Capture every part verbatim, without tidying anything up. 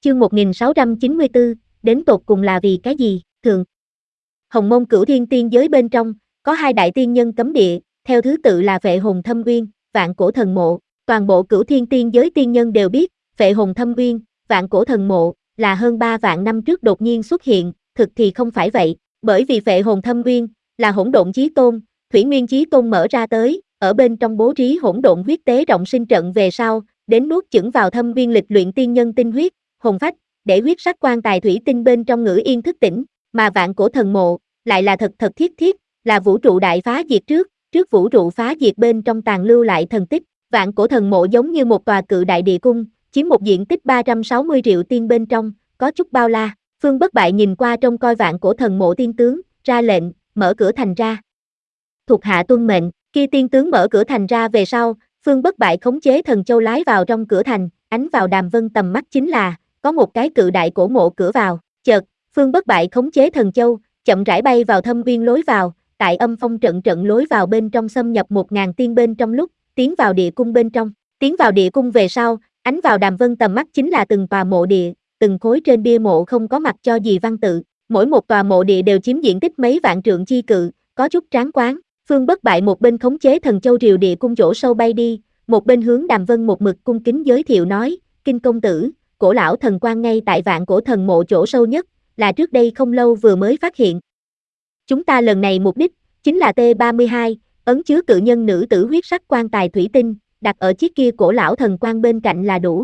Chương một nghìn sáu trăm chín mươi tư, đến tột cùng là vì cái gì? Thường Hồng Mông Cửu Thiên Tiên giới bên trong, có hai đại tiên nhân cấm địa, theo thứ tự là Phệ Hồn Thâm Uyên, Vạn Cổ Thần Mộ. Toàn bộ Cửu Thiên Tiên giới tiên nhân đều biết, Phệ Hồn Thâm Uyên, Vạn Cổ Thần Mộ là hơn ba vạn năm trước đột nhiên xuất hiện, thực thì không phải vậy, bởi vì Phệ Hồn Thâm Uyên là Hỗn Độn Chí Tôn, Thủy Nguyên Chí Tôn mở ra tới, ở bên trong bố trí Hỗn Độn huyết tế rộng sinh trận về sau, đến nuốt chửng vào Thâm Uyên lịch luyện tiên nhân tinh huyết, hồn phách, để huyết sắc quan tài thủy tinh bên trong ngữ yên thức tỉnh, mà Vạn Cổ Thần Mộ lại là thật thật thiết thiết, là vũ trụ đại phá diệt trước, trước vũ trụ phá diệt bên trong tàn lưu lại thần tích. Vạn Cổ Thần Mộ giống như một tòa cự đại địa cung, chiếm một diện tích ba trăm sáu mươi triệu tiên bên trong, có chút bao la. Phương Bất Bại nhìn qua trông coi Vạn Cổ Thần Mộ tiên tướng, ra lệnh, mở cửa thành ra. Thuộc hạ tuân mệnh. Khi tiên tướng mở cửa thành ra về sau, Phương Bất Bại khống chế thần châu lái vào trong cửa thành, ánh vào Đàm Vân tầm mắt chính là có một cái cự đại cổ mộ cửa vào. Chợt, Phương Bất Bại khống chế thần châu, chậm rãi bay vào Thâm Uyên lối vào, tại âm phong trận trận lối vào bên trong xâm nhập một ngàn tiên bên trong lúc tiến vào địa cung bên trong. Tiến vào địa cung về sau, ánh vào Đàm Vân tầm mắt chính là từng tòa mộ địa, từng khối trên bia mộ không có mặt cho gì văn tự, mỗi một tòa mộ địa đều chiếm diện tích mấy vạn trượng chi cự, có chút tráng quán. Phương Bất Bại một bên khống chế thần châu triều địa cung chỗ sâu bay đi, một bên hướng Đàm Vân một mực cung kính giới thiệu nói, Kinh công tử, cổ lão thần quan ngay tại Vạn Cổ Thần Mộ chỗ sâu nhất, là trước đây không lâu vừa mới phát hiện. Chúng ta lần này mục đích, chính là T ba mươi hai, ấn chứa cự nhân nữ tử huyết sắc quan tài thủy tinh, đặt ở chiếc kia cổ lão thần quan bên cạnh là đủ.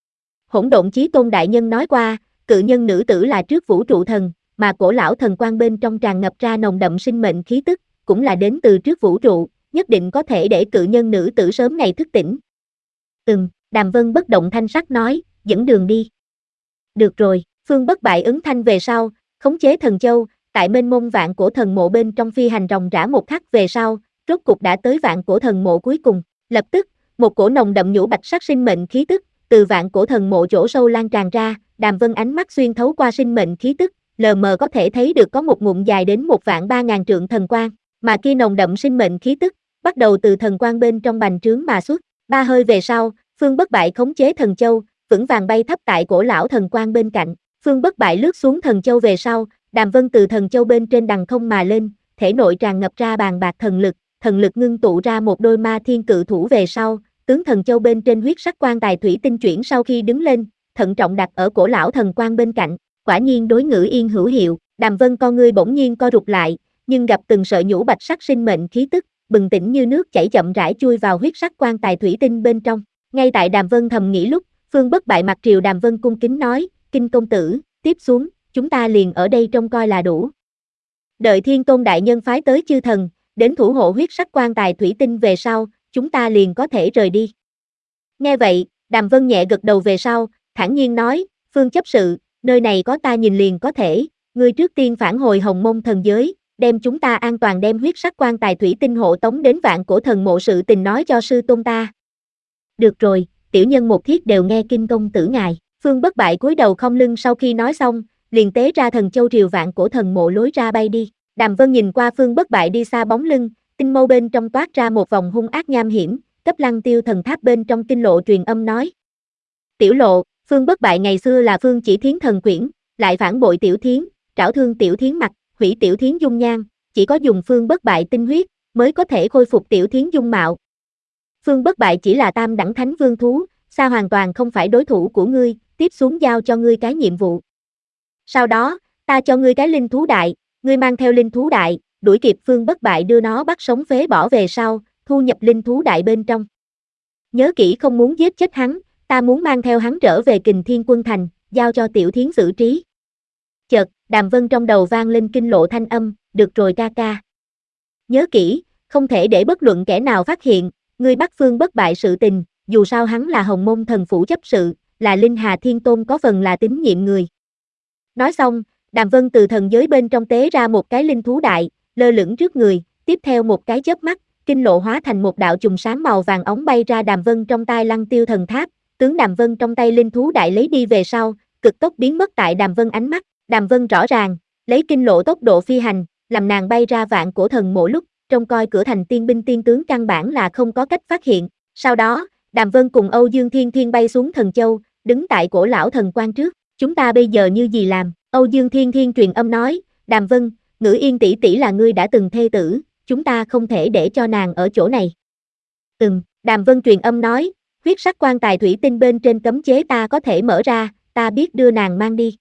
Hỗn Độn Chí Tôn đại nhân nói qua, cự nhân nữ tử là trước vũ trụ thần, mà cổ lão thần quan bên trong tràn ngập ra nồng đậm sinh mệnh khí tức, cũng là đến từ trước vũ trụ, nhất định có thể để cự nhân nữ tử sớm ngày thức tỉnh. Ừm, Đàm Vân bất động thanh sắc nói, dẫn đường đi. Được rồi, Phương Bất Bại ứng thanh về sau, khống chế thần châu, tại mênh mông Vạn Cổ Thần Mộ bên trong phi hành ròng rã một khắc về sau, rốt cục đã tới Vạn Cổ Thần Mộ cuối cùng. Lập tức, một cổ nồng đậm nhũ bạch sắc sinh mệnh khí tức từ Vạn Cổ Thần Mộ chỗ sâu lan tràn ra. Đàm Vân ánh mắt xuyên thấu qua sinh mệnh khí tức, lờ mờ có thể thấy được có một ngụm dài đến một vạn ba ngàn trượng thần quang, mà kia nồng đậm sinh mệnh khí tức bắt đầu từ thần quang bên trong bành trướng mà xuất. Ba hơi về sau, Phương Bất Bại khống chế thần châu, vững vàng bay thấp tại cổ lão thần quang bên cạnh. Phương Bất Bại lướt xuống thần châu về sau, Đàm Vân từ thần châu bên trên đằng không mà lên, thể nội tràn ngập ra bàn bạc thần lực, thần lực ngưng tụ ra một đôi ma thiên cự thủ về sau, tướng thần châu bên trên huyết sắc quan tài thủy tinh chuyển sau khi đứng lên, thận trọng đặt ở cổ lão thần quang bên cạnh. Quả nhiên đối ngữ yên hữu hiệu. Đàm Vân con ngươi bỗng nhiên co rụt lại, nhưng gặp từng sợi nhũ bạch sắc sinh mệnh khí tức, bừng tỉnh như nước chảy chậm rãi chui vào huyết sắc quan tài thủy tinh bên trong. Ngay tại Đàm Vân thầm nghĩ lúc, Phương Bất Bại mặt triều Đàm Vân cung kính nói, Kinh công tử, tiếp xuống, chúng ta liền ở đây trông coi là đủ. Đợi Thiên Tôn đại nhân phái tới chư thần, đến thủ hộ huyết sắc quan tài thủy tinh về sau, chúng ta liền có thể rời đi. Nghe vậy, Đàm Vân nhẹ gật đầu về sau, thản nhiên nói, Phương chấp sự, nơi này có ta nhìn liền có thể, ngươi trước tiên phản hồi Hồng Mông thần giới, đem chúng ta an toàn đem huyết sắc quan tài thủy tinh hộ tống đến Vạn Cổ Thần Mộ sự tình nói cho sư tôn ta. Được rồi, tiểu nhân một thiết đều nghe Kinh công tử ngài. Phương Bất Bại cúi đầu không lưng sau khi nói xong, liền tế ra thần châu triều Vạn Cổ Thần Mộ lối ra bay đi. Đàm Vân nhìn qua Phương Bất Bại đi xa bóng lưng, tinh mâu bên trong toát ra một vòng hung ác nham hiểm, cấp Lăng Tiêu thần tháp bên trong tinh lộ truyền âm nói. Tiểu lộ, Phương Bất Bại ngày xưa là Phương Chỉ Thiến thần quyển, lại phản bội Tiểu Thiến, trảo thương Tiểu Thiến mặt, hủy Tiểu Thiến dung nhan, chỉ có dùng Phương Bất Bại tinh huyết, mới có thể khôi phục Tiểu Thiến dung mạo. Phương Bất Bại chỉ là tam đẳng thánh vương thú, xa hoàn toàn không phải đối thủ của ngươi, tiếp xuống giao cho ngươi cái nhiệm vụ. Sau đó, ta cho ngươi cái linh thú đại, ngươi mang theo linh thú đại, đuổi kịp Phương Bất Bại đưa nó bắt sống phế bỏ về sau, thu nhập linh thú đại bên trong. Nhớ kỹ không muốn giết chết hắn, ta muốn mang theo hắn trở về Kình Thiên Quân Thành, giao cho Tiểu Thiến xử trí. Chợt, Đàm Vân trong đầu vang lên kinh lộ thanh âm, được rồi ca ca. Nhớ kỹ, không thể để bất luận kẻ nào phát hiện, ngươi bắt Phương Bất Bại sự tình, dù sao hắn là Hồng Mông thần phủ chấp sự, là Linh Hà Thiên Tôn có phần là tín nhiệm người. Nói xong, Đàm Vân từ thần giới bên trong tế ra một cái linh thú đại, lơ lửng trước người, tiếp theo một cái chớp mắt, kinh lộ hóa thành một đạo chùm sáng màu vàng óng bay ra Đàm Vân trong tay Lăng Tiêu thần tháp, tướng Đàm Vân trong tay linh thú đại lấy đi về sau, cực tốc biến mất tại Đàm Vân ánh mắt. Đàm Vân rõ ràng, lấy kinh lộ tốc độ phi hành, làm nàng bay ra Vạn Cổ Thần Mộ lúc, trông coi cửa thành tiên binh tiên tướng căn bản là không có cách phát hiện. Sau đó, Đàm Vân cùng Âu Dương Thiên Thiên bay xuống thần châu, đứng tại cổ lão thần quan trước. chúng ta bây giờ như gì làm? Âu Dương Thiên Thiên truyền âm nói, Đàm Vân, Ngữ Yên tỷ tỷ là ngươi đã từng thê tử, chúng ta không thể để cho nàng ở chỗ này. Ừm, Đàm Vân truyền âm nói, huyết sắc quan tài thủy tinh bên trên cấm chế ta có thể mở ra, ta biết đưa nàng mang đi.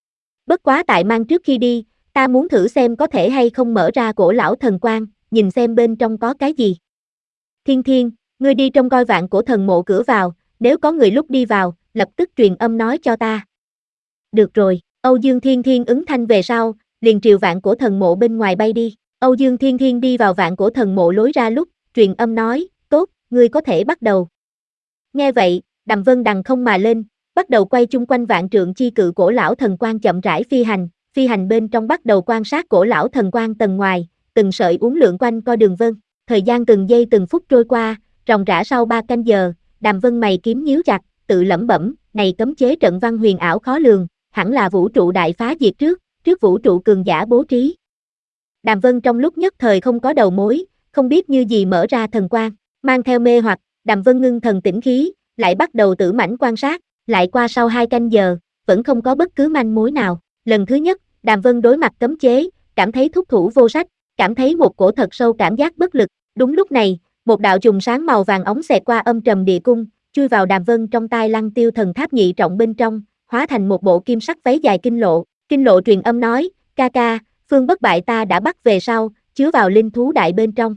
Bất quá tại mang trước khi đi, ta muốn thử xem có thể hay không mở ra cổ lão thần quan, nhìn xem bên trong có cái gì. Thiên Thiên, ngươi đi trông coi vạn cổ thần mộ cửa vào, nếu có người lúc đi vào, lập tức truyền âm nói cho ta. Được rồi, Âu Dương Thiên Thiên ứng thanh về sau, liền triều vạn cổ thần mộ bên ngoài bay đi. Âu Dương Thiên Thiên đi vào vạn cổ thần mộ lối ra lúc, truyền âm nói, tốt, ngươi có thể bắt đầu. Nghe vậy, Đàm Vân đằng không mà lên, bắt đầu quay chung quanh vạn trượng chi cự cổ lão thần quan chậm rãi phi hành, phi hành bên trong bắt đầu quan sát cổ lão thần quan tầng ngoài, từng sợi uốn lượn quanh co đường vân. Thời gian từng giây từng phút trôi qua, ròng rã sau ba canh giờ, Đàm Vân mày kiếm nhíu chặt, tự lẩm bẩm, này cấm chế trận văn huyền ảo khó lường, hẳn là vũ trụ đại phá diệt trước, trước vũ trụ cường giả bố trí. Đàm Vân trong lúc nhất thời không có đầu mối, không biết như gì mở ra thần quan, mang theo mê hoặc, Đàm Vân ngưng thần tĩnh khí, lại bắt đầu tử mãnh quan sát, lại qua sau hai canh giờ, vẫn không có bất cứ manh mối nào. Lần thứ nhất, Đàm Vân đối mặt cấm chế, cảm thấy thúc thủ vô sách, cảm thấy một cổ thật sâu cảm giác bất lực. Đúng lúc này, một đạo chùm sáng màu vàng ống xẹt qua âm trầm địa cung, chui vào Đàm Vân trong tai Lăng Tiêu thần tháp nhị trọng bên trong, hóa thành một bộ kim sắc váy dài kinh lộ. Kinh lộ truyền âm nói, ca ca, phương bất bại ta đã bắt về sau, chứa vào linh thú đại bên trong.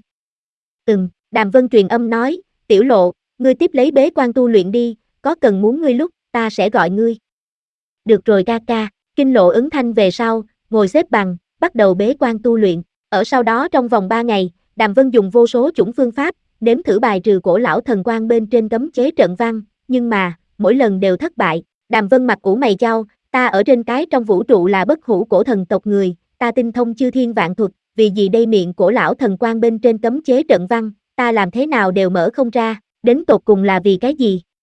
Ừm, Đàm Vân truyền âm nói, tiểu lộ, ngươi tiếp lấy bế quan tu luyện đi, có cần muốn ngươi lúc, ta sẽ gọi ngươi. Được rồi ca ca, kinh lộ ứng thanh về sau, ngồi xếp bằng, bắt đầu bế quan tu luyện. Ở sau đó trong vòng ba ngày, Đàm Vân dùng vô số chủng phương pháp, nếm thử bài trừ cổ lão thần quan bên trên cấm chế trận văn, nhưng mà, mỗi lần đều thất bại. Đàm Vân mặt ủ mày chau, ta ở trên cái trong vũ trụ là bất hủ cổ thần tộc người, ta tinh thông chư thiên vạn thuật, vì gì đây miệng cổ lão thần quan bên trên cấm chế trận văn, ta làm thế nào đều mở không ra, đến tột cùng là vì cái gì?